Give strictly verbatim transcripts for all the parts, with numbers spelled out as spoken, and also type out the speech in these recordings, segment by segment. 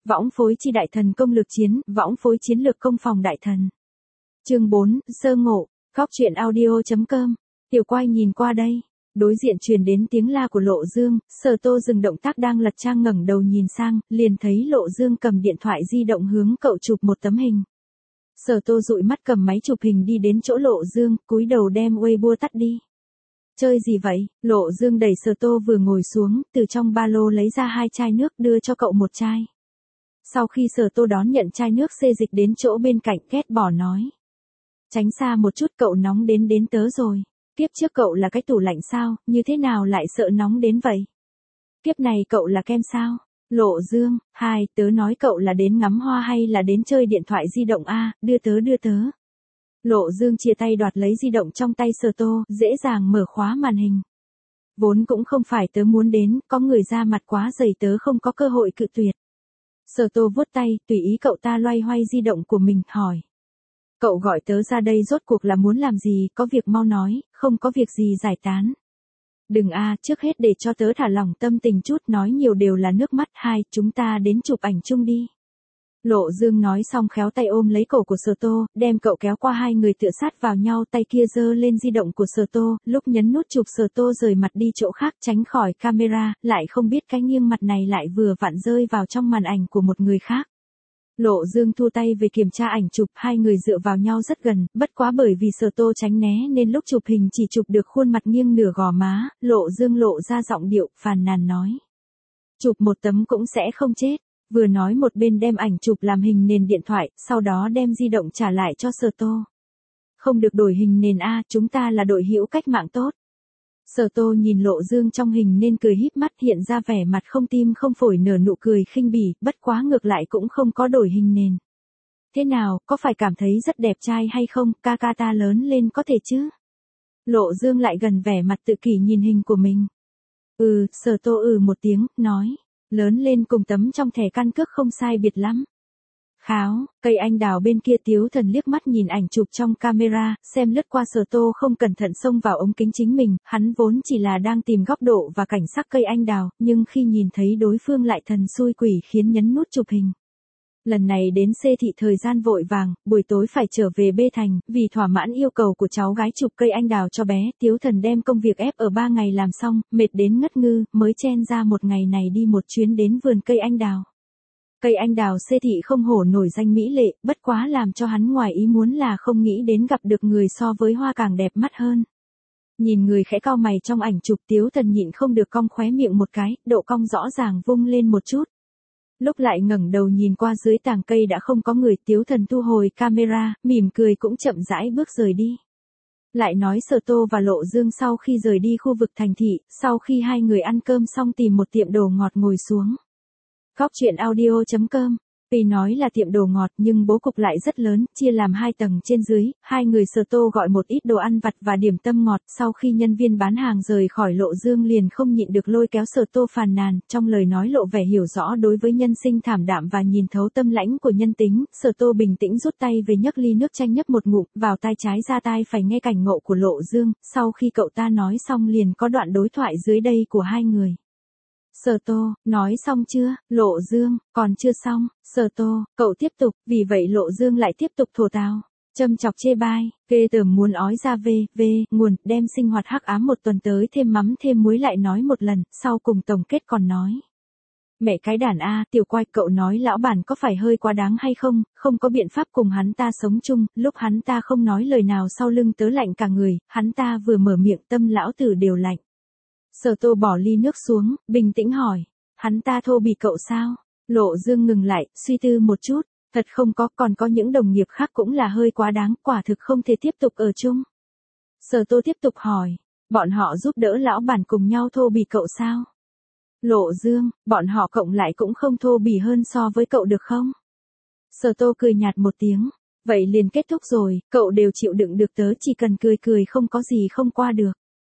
Võng phối chi đại thần công lược chiến, võng phối chiến lược công phòng đại thần. Chương bốn, sơ ngộ, Góc truyện audio chấm com. Tiểu Quai nhìn qua đây. Đối diện truyền đến tiếng la của Lộ Dương, Sở Tô dừng động tác đang lật trang ngẩng đầu nhìn sang, liền thấy Lộ Dương cầm điện thoại di động hướng cậu chụp một tấm hình. Sở Tô dụi mắt cầm máy chụp hình đi đến chỗ Lộ Dương, cúi đầu đem Weibo tắt đi. Chơi gì vậy? Lộ Dương đẩy Sở Tô vừa ngồi xuống, từ trong ba lô lấy ra hai chai nước đưa cho cậu một chai. Sau khi Sở Tô đón nhận chai nước xê dịch đến chỗ bên cạnh ghét bỏ nói. Tránh xa một chút, cậu nóng đến đến tớ rồi. Kiếp trước cậu là cái tủ lạnh sao, như thế nào lại sợ nóng đến vậy? Kiếp này cậu là kem sao? Lộ Dương, hai, tớ nói cậu là đến ngắm hoa hay là đến chơi điện thoại di động a, đưa tớ đưa tớ. Lộ Dương chia tay đoạt lấy di động trong tay Sở Tô, dễ dàng mở khóa màn hình. Vốn cũng không phải tớ muốn đến, có người ra mặt quá dày tớ không có cơ hội cự tuyệt. Sở Tô vuốt tay, tùy ý cậu ta loay hoay di động của mình, hỏi. Cậu gọi tớ ra đây rốt cuộc là muốn làm gì, có việc mau nói, không có việc gì giải tán. Đừng a, trước hết để cho tớ thả lỏng tâm tình chút, nói nhiều đều là nước mắt. Hai, chúng ta đến chụp ảnh chung đi. Lộ Dương nói xong khéo tay ôm lấy cổ của Sở Tô, đem cậu kéo qua, hai người tựa sát vào nhau, tay kia giơ lên di động của Sở Tô, lúc nhấn nút chụp Sở Tô rời mặt đi chỗ khác tránh khỏi camera, lại không biết cái nghiêng mặt này lại vừa vặn rơi vào trong màn ảnh của một người khác. Lộ Dương thu tay về kiểm tra ảnh chụp, hai người dựa vào nhau rất gần, bất quá bởi vì Sở Tô tránh né nên lúc chụp hình chỉ chụp được khuôn mặt nghiêng nửa gò má. Lộ Dương lộ ra giọng điệu phàn nàn nói. Chụp một tấm cũng sẽ không chết. Vừa nói một bên đem ảnh chụp làm hình nền điện thoại, sau đó đem di động trả lại cho Sở Tô. Không được đổi hình nền a, chúng ta là đội hữu cách mạng tốt. Sở Tô nhìn Lộ Dương trong hình nên cười híp mắt, hiện ra vẻ mặt không tim không phổi, nở nụ cười khinh bỉ, bất quá ngược lại cũng không có đổi hình nền. Thế nào, có phải cảm thấy rất đẹp trai hay không, ca ca ta lớn lên có thể chứ? Lộ Dương lại gần vẻ mặt tự kỷ nhìn hình của mình. Ừ, Sở Tô ừ một tiếng, nói. Lớn lên cùng tấm trong thẻ căn cước không sai biệt lắm. Kháo, cây anh đào bên kia Tiếu Thần liếc mắt nhìn ảnh chụp trong camera, xem lướt qua Sở Tô không cẩn thận xông vào ống kính chính mình, hắn vốn chỉ là đang tìm góc độ và cảnh sắc cây anh đào, nhưng khi nhìn thấy đối phương lại thần xui quỷ khiến nhấn nút chụp hình. Lần này đến C thị thời gian vội vàng, buổi tối phải trở về B thành, vì thỏa mãn yêu cầu của cháu gái chụp cây anh đào cho bé, Tiếu Thần đem công việc ép ở ba ngày làm xong, mệt đến ngất ngư, mới chen ra một ngày này đi một chuyến đến vườn cây anh đào. Cây anh đào C thị không hổ nổi danh mỹ lệ, bất quá làm cho hắn ngoài ý muốn là không nghĩ đến gặp được người so với hoa càng đẹp mắt hơn. Nhìn người khẽ cau mày trong ảnh chụp, Tiếu Thần nhịn không được cong khóe miệng một cái, độ cong rõ ràng vung lên một chút. Lúc lại ngẩng đầu nhìn qua dưới tàng cây đã không có người, Tiếu Thần thu hồi camera, mỉm cười cũng chậm rãi bước rời đi. Lại nói Sở Tô và Lộ Dương sau khi rời đi khu vực thành thị, sau khi hai người ăn cơm xong tìm một tiệm đồ ngọt ngồi xuống. Góc truyện audio chấm com. Tuy nói là tiệm đồ ngọt nhưng bố cục lại rất lớn, chia làm hai tầng trên dưới, hai người Sở Tô gọi một ít đồ ăn vặt và điểm tâm ngọt, sau khi nhân viên bán hàng rời khỏi Lộ Dương liền không nhịn được lôi kéo Sở Tô phàn nàn, trong lời nói lộ vẻ hiểu rõ đối với nhân sinh thảm đạm và nhìn thấu tâm lãnh của nhân tính. Sở Tô bình tĩnh rút tay về nhấc ly nước chanh nhấp một ngụm, vào tai trái ra tai phải nghe cảnh ngộ của Lộ Dương, sau khi cậu ta nói xong liền có đoạn đối thoại dưới đây của hai người. Sở Tô, nói xong chưa? Lộ Dương, còn chưa xong. Sở Tô, cậu tiếp tục, vì vậy Lộ Dương lại tiếp tục thổ tào, châm chọc chê bai, ghê tởm muốn ói ra về, về, nguồn, đem sinh hoạt hắc ám một tuần tới thêm mắm thêm muối lại nói một lần, sau cùng tổng kết còn nói. Mẹ cái đàn a, Tiểu Quai, cậu nói lão bản có phải hơi quá đáng hay không, không có biện pháp cùng hắn ta sống chung, lúc hắn ta không nói lời nào sau lưng tớ lạnh cả người, hắn ta vừa mở miệng tâm lão tử đều lạnh. Sở Tô bỏ ly nước xuống, bình tĩnh hỏi, hắn ta thô bỉ cậu sao? Lộ Dương ngừng lại, suy tư một chút, thật không có, còn có những đồng nghiệp khác cũng là hơi quá đáng, quả thực không thể tiếp tục ở chung. Sở Tô tiếp tục hỏi, bọn họ giúp đỡ lão bản cùng nhau thô bỉ cậu sao? Lộ Dương, bọn họ cộng lại cũng không thô bỉ hơn so với cậu được không? Sở Tô cười nhạt một tiếng, vậy liền kết thúc rồi, cậu đều chịu đựng được, tớ chỉ cần cười cười không có gì không qua được.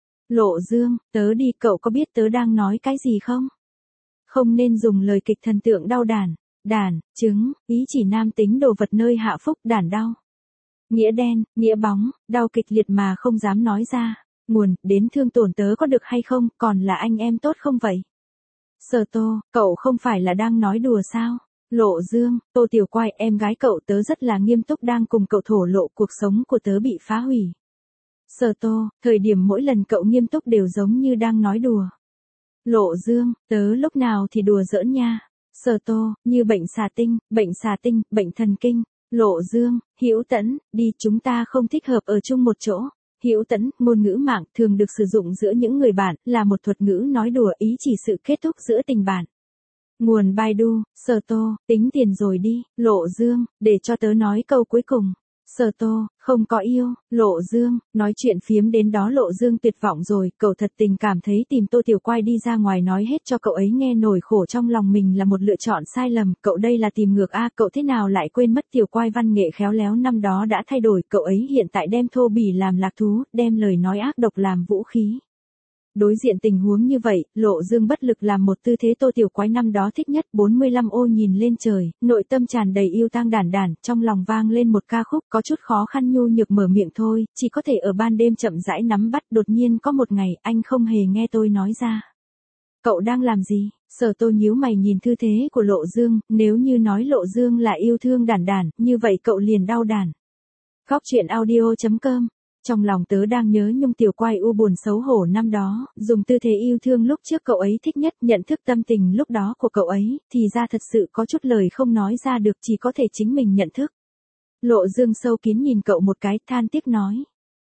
Lộ Dương, tớ đi, cậu có biết tớ đang nói cái gì không? Không nên dùng lời kịch thần tượng đau đản, đản, trứng, ý chỉ nam tính đồ vật nơi hạ phúc, đản đau. Nghĩa đen, nghĩa bóng, đau kịch liệt mà không dám nói ra. Nguồn, đến thương tổn tớ có được hay không, còn là anh em tốt không vậy? Sở Tô, cậu không phải là đang nói đùa sao? Lộ Dương, Tô Tiểu Quai em gái cậu tớ rất là nghiêm túc đang cùng cậu thổ lộ cuộc sống của tớ bị phá hủy. Sở Tô, thời điểm mỗi lần cậu nghiêm túc đều giống như đang nói đùa. Lộ Dương, tớ lúc nào thì đùa giỡn nha. Sở Tô, như bệnh xà tinh, bệnh xà tinh, bệnh thần kinh. Lộ Dương, Hữu Tẫn, đi chúng ta không thích hợp ở chung một chỗ. Hữu Tẫn, ngôn ngữ mạng thường được sử dụng giữa những người bạn, là một thuật ngữ nói đùa ý chỉ sự kết thúc giữa tình bạn. Nguồn Baidu, Sở Tô, tính tiền rồi đi. Lộ Dương, để cho tớ nói câu cuối cùng. Sở Tô, không có yêu. Lộ Dương, nói chuyện phiếm đến đó Lộ Dương tuyệt vọng rồi, cậu thật tình cảm thấy tìm Tô Tiểu Quai đi ra ngoài nói hết cho cậu ấy nghe nỗi khổ trong lòng mình là một lựa chọn sai lầm, cậu đây là tìm ngược a, cậu thế nào lại quên mất Tiểu Quai văn nghệ khéo léo năm đó đã thay đổi, cậu ấy hiện tại đem thô bỉ làm lạc thú, đem lời nói ác độc làm vũ khí. Đối diện tình huống như vậy, Lộ Dương bất lực làm một tư thế Tô Tiểu Quái năm đó thích nhất. Bốn mươi lăm ô nhìn lên trời, nội tâm tràn đầy yêu tang đản đản, trong lòng vang lên một ca khúc, có chút khó khăn nhu nhược mở miệng thôi, chỉ có thể ở ban đêm chậm rãi nắm bắt. Đột nhiên có một ngày, anh không hề nghe tôi nói ra. Cậu đang làm gì? Sở Tô nhíu mày nhìn tư thế của Lộ Dương, nếu như nói Lộ Dương là yêu thương đản đản, như vậy cậu liền đau đản. Góc truyện audio chấm com. Trong lòng tớ đang nhớ nhung Tiểu Quai u buồn xấu hổ năm đó, dùng tư thế yêu thương lúc trước cậu ấy thích nhất, nhận thức tâm tình lúc đó của cậu ấy, thì ra thật sự có chút lời không nói ra được, chỉ có thể chính mình nhận thức. Lộ Dương sâu kín nhìn cậu một cái, than tiếc nói.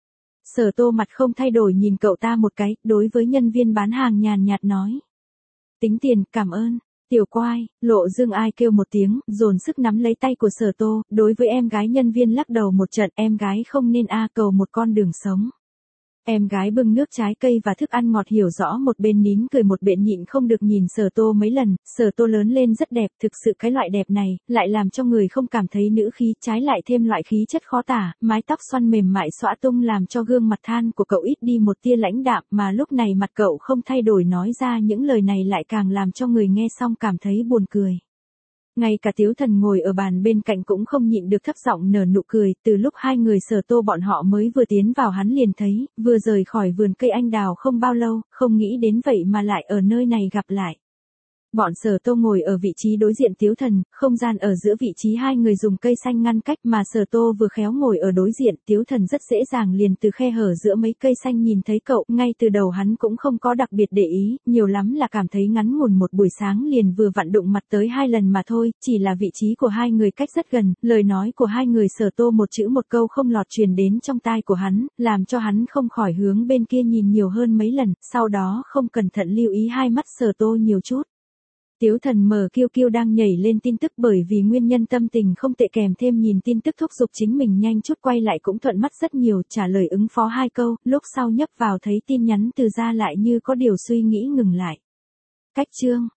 Sở Tô mặt không thay đổi nhìn cậu ta một cái, đối với nhân viên bán hàng nhàn nhạt nói. Tính tiền, cảm ơn. Tiểu Quai, Lộ Dương ai kêu một tiếng, dồn sức nắm lấy tay của Sở Tô, đối với em gái nhân viên lắc đầu một trận, em gái không nên a cầu một con đường sống. Em gái bưng nước trái cây và thức ăn ngọt hiểu rõ, một bên nín cười một bên nhịn không được nhìn Sở Tô mấy lần. Sở Tô lớn lên rất đẹp, thực sự cái loại đẹp này, lại làm cho người không cảm thấy nữ khí, trái lại thêm loại khí chất khó tả, mái tóc xoăn mềm mại xõa tung làm cho gương mặt than của cậu ít đi một tia lãnh đạm, mà lúc này mặt cậu không thay đổi nói ra những lời này lại càng làm cho người nghe xong cảm thấy buồn cười. Ngay cả Tiếu Thần ngồi ở bàn bên cạnh cũng không nhịn được thấp giọng nở nụ cười, từ lúc hai người Sở Tô bọn họ mới vừa tiến vào hắn liền thấy, vừa rời khỏi vườn cây anh đào không bao lâu, không nghĩ đến vậy mà lại ở nơi này gặp lại. Bọn Sở Tô ngồi ở vị trí đối diện Tiếu Thần, không gian ở giữa vị trí hai người dùng cây xanh ngăn cách, mà Sở Tô vừa khéo ngồi ở đối diện, Tiếu Thần rất dễ dàng liền từ khe hở giữa mấy cây xanh nhìn thấy cậu, ngay từ đầu hắn cũng không có đặc biệt để ý, nhiều lắm là cảm thấy ngắn ngủn một buổi sáng liền vừa vặn đụng mặt tới hai lần mà thôi, chỉ là vị trí của hai người cách rất gần, lời nói của hai người Sở Tô một chữ một câu không lọt truyền đến trong tai của hắn, làm cho hắn không khỏi hướng bên kia nhìn nhiều hơn mấy lần, sau đó không cẩn thận lưu ý hai mắt Sở Tô nhiều chút. Tiếu Thần mở kiêu kiêu đang nhảy lên tin tức, bởi vì nguyên nhân tâm tình không tệ kèm thêm nhìn tin tức thúc giục chính mình nhanh chút quay lại cũng thuận mắt rất nhiều, trả lời ứng phó hai câu, lúc sau nhấp vào thấy tin nhắn từ ra lại như có điều suy nghĩ ngừng lại. Cách chương